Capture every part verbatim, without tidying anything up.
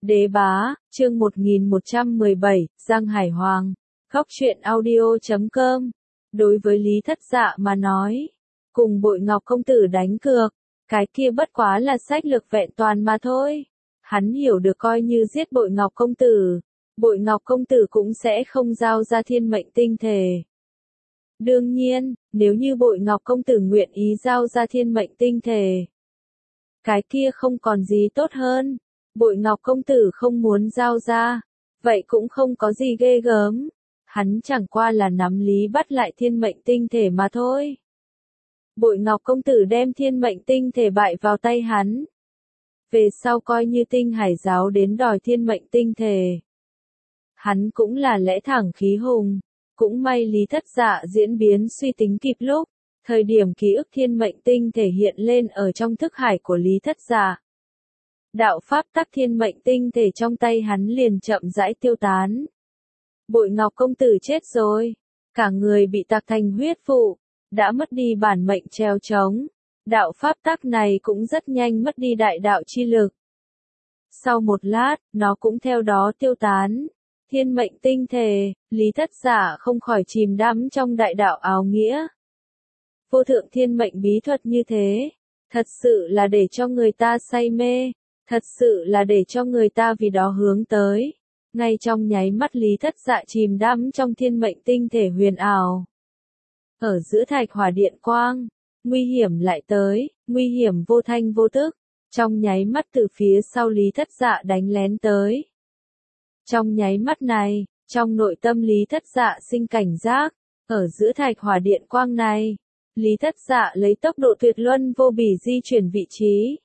Đế bá, chương một nghìn một trăm mười bảy, Giang Hải Hoàng. Góc truyện audio chấm com. Đối với Lý Thất Dạ mà nói, cùng Bội Ngọc công tử đánh cược, cái kia bất quá là sách lược vẹn toàn mà thôi. Hắn hiểu được coi như giết Bội Ngọc công tử, Bội Ngọc công tử cũng sẽ không giao ra thiên mệnh tinh thể. Đương nhiên, nếu như Bội Ngọc công tử nguyện ý giao ra thiên mệnh tinh thể, cái kia không còn gì tốt hơn. Bội Ngọc công tử không muốn giao ra, vậy cũng không có gì ghê gớm. Hắn chẳng qua là nắm lý bắt lại thiên mệnh tinh thể mà thôi. Bội Ngọc công tử đem thiên mệnh tinh thể bại vào tay hắn. Về sau coi như Tinh Hải giáo đến đòi thiên mệnh tinh thể, hắn cũng là lẽ thẳng khí hùng. Cũng may Lý Thất Dạ diễn biến suy tính kịp lúc, thời điểm ký ức thiên mệnh tinh thể hiện lên ở trong thức hải của Lý Thất Dạ. Đạo pháp tắc thiên mệnh tinh thể trong tay hắn liền chậm rãi tiêu tán. Bội Ngọc công tử chết rồi, cả người bị tạc thành huyết vụ, đã mất đi bản mệnh treo trống. Đạo pháp tắc này cũng rất nhanh mất đi đại đạo chi lực. Sau một lát, nó cũng theo đó tiêu tán. Thiên mệnh tinh thể, Lý Thất Dạ không khỏi chìm đắm trong đại đạo áo nghĩa. Vô thượng thiên mệnh bí thuật như thế, thật sự là để cho người ta say mê, thật sự là để cho người ta vì đó hướng tới. Ngay trong nháy mắt Lý Thất Dạ chìm đắm trong thiên mệnh tinh thể huyền ảo. Ở giữa thạch hỏa điện quang, nguy hiểm lại tới, nguy hiểm vô thanh vô tức, trong nháy mắt từ phía sau Lý Thất Dạ đánh lén tới. Trong nháy mắt này, trong nội tâm Lý Thất Dạ sinh cảnh giác, ở giữa thạch hỏa điện quang này, Lý Thất Dạ lấy tốc độ tuyệt luân vô bỉ di chuyển vị trí.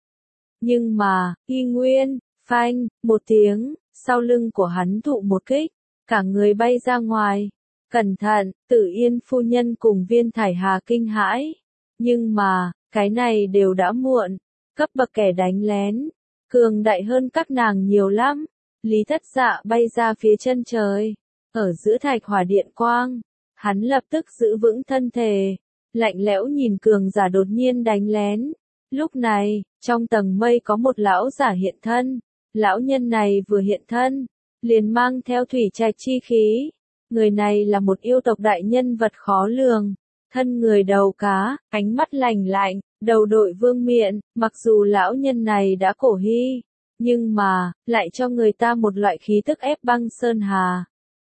Nhưng mà, y nguyên, phanh, một tiếng, sau lưng của hắn thụ một kích, cả người bay ra ngoài. Cẩn thận, Tử Yên phu nhân cùng Viên Thải Hà kinh hãi. Nhưng mà, cái này đều đã muộn, cấp bậc kẻ đánh lén, cường đại hơn các nàng nhiều lắm. Lý Thất Dạ bay ra phía chân trời, ở giữa thạch hỏa điện quang, hắn lập tức giữ vững thân thể, lạnh lẽo nhìn cường giả đột nhiên đánh lén. Lúc này, trong tầng mây có một lão giả hiện thân, lão nhân này vừa hiện thân, liền mang theo thủy trạch chi khí. Người này là một yêu tộc đại nhân vật khó lường, thân người đầu cá, ánh mắt lành lạnh, đầu đội vương miện, mặc dù lão nhân này đã cổ hy, nhưng mà, lại cho người ta một loại khí tức ép băng sơn hà.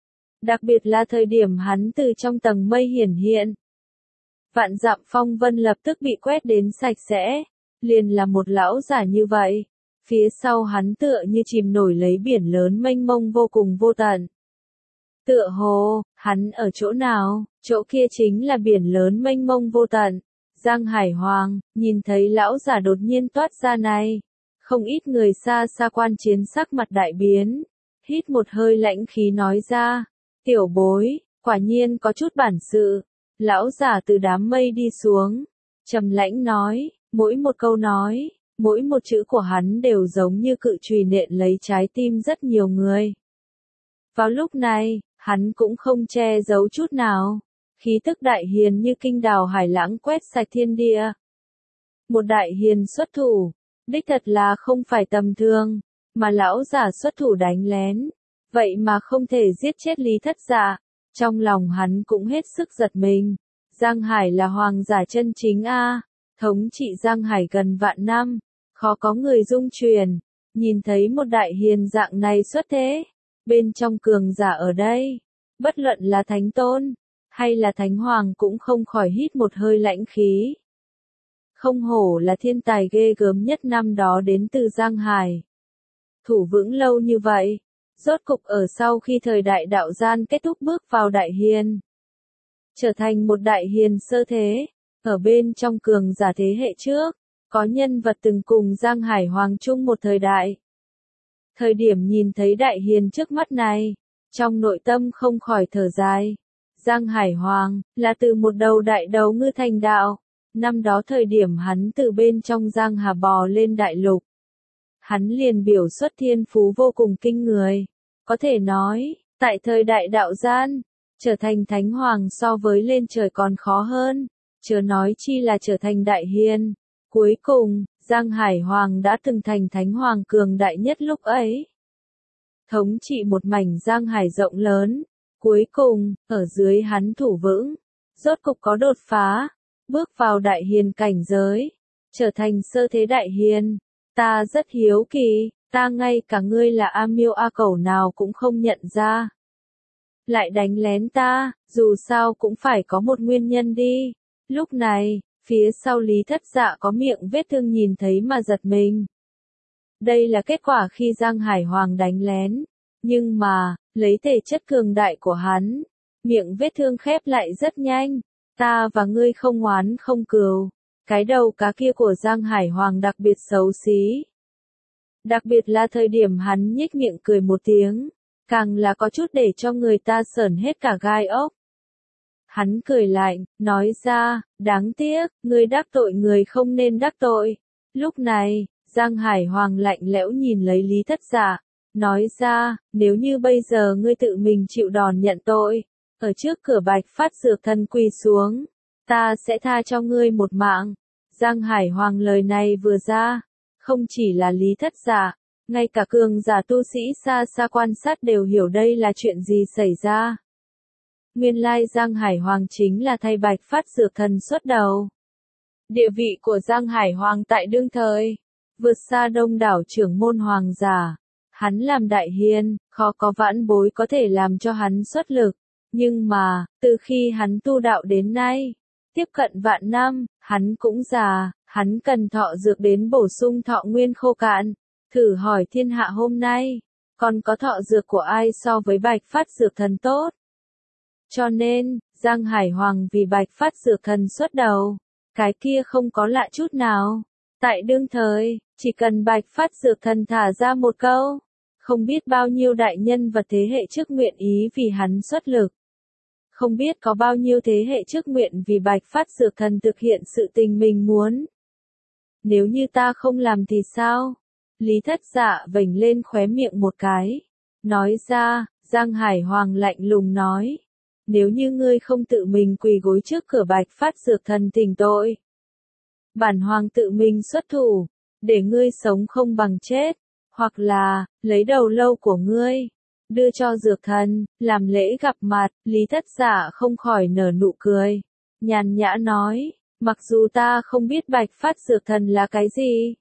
Đặc biệt là thời điểm hắn từ trong tầng mây hiển hiện. Vạn dặm phong vân lập tức bị quét đến sạch sẽ, liền là một lão giả như vậy. Phía sau hắn tựa như chìm nổi lấy biển lớn mênh mông vô cùng vô tận. Tựa hồ, hắn ở chỗ nào, chỗ kia chính là biển lớn mênh mông vô tận. Giang Hải Hoàng, nhìn thấy lão giả đột nhiên toát ra này. Không ít người xa xa quan chiến sắc mặt đại biến, hít một hơi lãnh khí nói ra, tiểu bối, quả nhiên có chút bản sự. Lão giả từ đám mây đi xuống, trầm lãnh nói, mỗi một câu nói, mỗi một chữ của hắn đều giống như cự chùy nện lấy trái tim rất nhiều người. Vào lúc này, hắn cũng không che giấu chút nào, khí tức đại hiền như kinh đào hải lãng quét sạch thiên địa. Một đại hiền xuất thủ, đích thật là không phải tầm thường, mà lão giả xuất thủ đánh lén, vậy mà không thể giết chết Lý Thất Dạ. Trong lòng hắn cũng hết sức giật mình. Giang Hải là hoàng giả chân chính a, thống trị Giang Hải gần vạn năm, khó có người dung truyền. Nhìn thấy một đại hiền dạng này xuất thế, bên trong cường giả ở đây, bất luận là thánh tôn hay là thánh hoàng cũng không khỏi hít một hơi lãnh khí. Không hổ là thiên tài ghê gớm nhất năm đó đến từ Giang Hải. Thủ vững lâu như vậy, rốt cục ở sau khi thời đại đạo gian kết thúc bước vào đại hiền. Trở thành một đại hiền sơ thế, ở bên trong cường giả thế hệ trước, có nhân vật từng cùng Giang Hải Hoàng chung một thời đại. Thời điểm nhìn thấy đại hiền trước mắt này, trong nội tâm không khỏi thở dài. Giang Hải Hoàng, là từ một đầu đại đầu ngư thành đạo. Năm đó thời điểm hắn từ bên trong Giang Hà bò lên đại lục. Hắn liền biểu xuất thiên phú vô cùng kinh người. Có thể nói, tại thời đại đạo gian, trở thành thánh hoàng so với lên trời còn khó hơn. Chớ nói chi là trở thành đại hiền. Cuối cùng, Giang Hải Hoàng đã từng thành thánh hoàng cường đại nhất lúc ấy. thống trị một mảnh giang hải rộng lớn. Cuối cùng, ở dưới hắn thủ vững, rốt cục có đột phá, bước vào đại hiền cảnh giới, trở thành sơ thế đại hiền. Ta rất hiếu kỳ, ta ngay cả ngươi là A Miêu A Cẩu nào cũng không nhận ra. Lại đánh lén ta, dù sao cũng phải có một nguyên nhân đi. Lúc này, phía sau Lý Thất Dạ có miệng vết thương nhìn thấy mà giật mình. Đây là kết quả khi Giang Hải Hoàng đánh lén. Nhưng mà, lấy thể chất cường đại của hắn, miệng vết thương khép lại rất nhanh. Ta và ngươi không oán không cừu. Cái đầu cá kia của Giang Hải Hoàng đặc biệt xấu xí. Đặc biệt là thời điểm hắn nhếch miệng cười một tiếng, càng là có chút để cho người ta sởn hết cả gai ốc. Hắn cười lạnh, nói ra, đáng tiếc, ngươi đắc tội người không nên đắc tội. Lúc này, Giang Hải Hoàng lạnh lẽo nhìn lấy Lý Thất Dạ, nói ra, nếu như bây giờ ngươi tự mình chịu đòn nhận tội, ở trước cửa Bạch Phát Dược Thần quỳ xuống, ta sẽ tha cho ngươi một mạng. Giang Hải Hoàng lời này vừa ra, không chỉ là Lý Thất Dạ, ngay cả cường giả tu sĩ xa xa quan sát đều hiểu đây là chuyện gì xảy ra. Nguyên lai Giang Hải Hoàng chính là thay Bạch Phát Dược Thần xuất đầu. Địa vị của Giang Hải Hoàng tại đương thời, vượt xa đông đảo trưởng môn hoàng giả. Hắn làm đại hiền, khó có vãn bối có thể làm cho hắn xuất lực. Nhưng mà, từ khi hắn tu đạo đến nay, tiếp cận vạn năm, hắn cũng già, hắn cần thọ dược đến bổ sung thọ nguyên khô cạn. Thử hỏi thiên hạ hôm nay, còn có thọ dược của ai so với Bạch Phát Dược Thần tốt? Cho nên, Giang Hải Hoàng vì Bạch Phát Dược Thần xuất đầu, cái kia không có lạ chút nào. Tại đương thời, chỉ cần Bạch Phát Dược Thần thả ra một câu, không biết bao nhiêu đại nhân vật thế hệ trước nguyện ý vì hắn xuất lực. Không biết có bao nhiêu thế hệ trước nguyện vì Bạch Phát Dược Thần thực hiện sự tình mình muốn. Nếu như ta không làm thì sao? Lý Thất Dạ vểnh lên khóe miệng một cái. Nói ra, Giang Hải Hoàng lạnh lùng nói. Nếu như ngươi không tự mình quỳ gối trước cửa Bạch Phát Dược Thần thỉnh tội, bản hoàng tự mình xuất thủ, để ngươi sống không bằng chết, hoặc là, lấy đầu lâu của ngươi, đưa cho Dược Thần, làm lễ gặp mặt. Lý Thất Dạ không khỏi nở nụ cười, nhàn nhã nói, mặc dù ta không biết Bạch Phát Dược Thần là cái gì,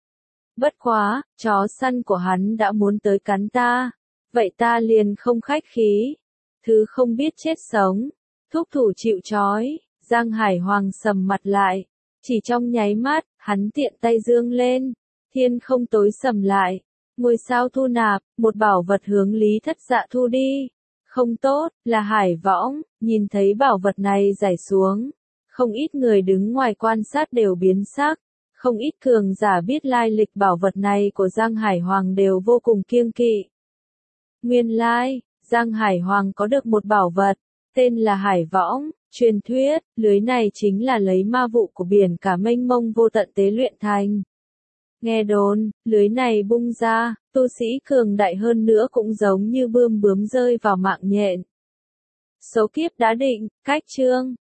bất quá, chó săn của hắn đã muốn tới cắn ta, vậy ta liền không khách khí. Thứ không biết chết sống, thúc thủ chịu trói. Giang Hải Hoàng sầm mặt lại, chỉ trong nháy mắt, hắn tiện tay giương lên, thiên không tối sầm lại, ngôi sao thu nạp, một bảo vật hướng Lý Thất Dạ thu đi. Không tốt, là hải võng. Nhìn thấy bảo vật này rải xuống, không ít người đứng ngoài quan sát đều biến sắc, không ít cường giả biết lai lịch bảo vật này của Giang Hải Hoàng đều vô cùng kiêng kỵ. Nguyên lai, Giang Hải Hoàng có được một bảo vật, tên là hải võng. Truyền thuyết, lưới này chính là lấy ma vụ của biển cả mênh mông vô tận tế luyện thành. Nghe đồn, lưới này bung ra, tu sĩ cường đại hơn nữa cũng giống như bươm bướm rơi vào mạng nhện. Số kiếp đã định, cách chương.